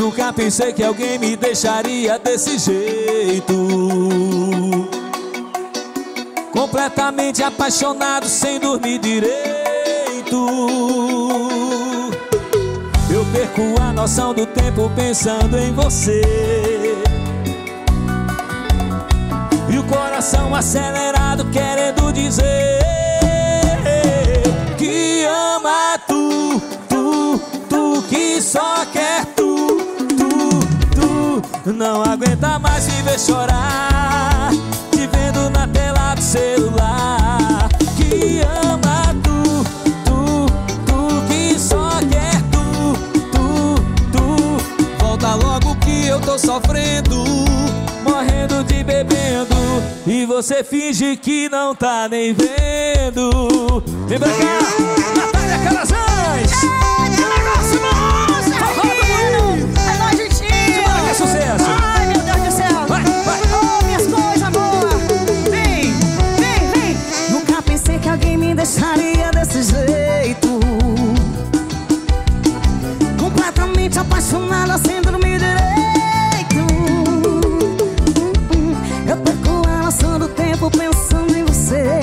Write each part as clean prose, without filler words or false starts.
Nunca pensei que alguém me deixaria desse jeito. Completamente apaixonado, sem dormir direito. Eu perco a noção do tempo pensando em você. E o coração acelerado querendo dizer que ama tu, que só quer tu. Não aguenta mais me ver chorar, te vendo na tela do celular. Que ama tu, que só quer tu. Volta logo que eu tô sofrendo, morrendo de bebendo, e você finge que não tá nem vendo. Vem pra cá, Natália Calazans. Que negócio bom, é nóis juntinho. Bora que é sucesso. Ai, meu Deus do céu. Vai. Oh, minhas coisas, amor. Vem. Nunca pensei que alguém me deixaria desse jeito. Completamente apaixonada, sem dormir direito. Eu perco a noção do tempo pensando em você.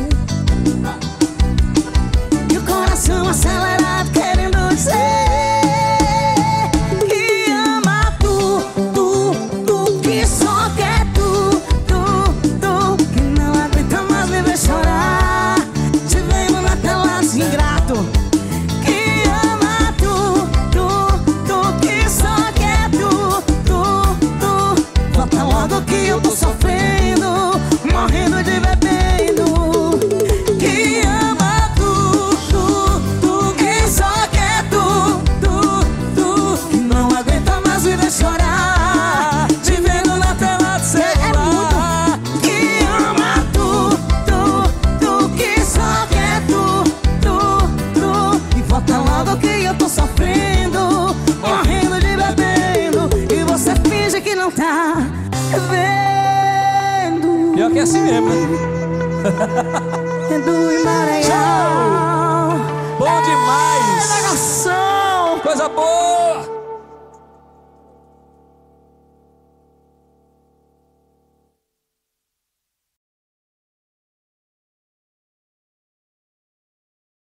E o coração acelerado querendo dizer que ama tu, que só quer tu, que não aguenta mais me ver chorar, te vendo na tela de ingrato. Que ama tu, que só quer tu. Volta logo que eu tô sofrendo, morrendo de bebendo. Que ama tu, que só quer tu, que não aguenta mais me ver chorar, Te vendo na tela do celular. que ama tu, que só quer tu. E volta logo que eu tô sofrendo, morrendo de bebendo, e você finge que não tá vendo. Pior que é assim mesmo, né? Do Emaranhão. Bom demais. Negação. Coisa boa.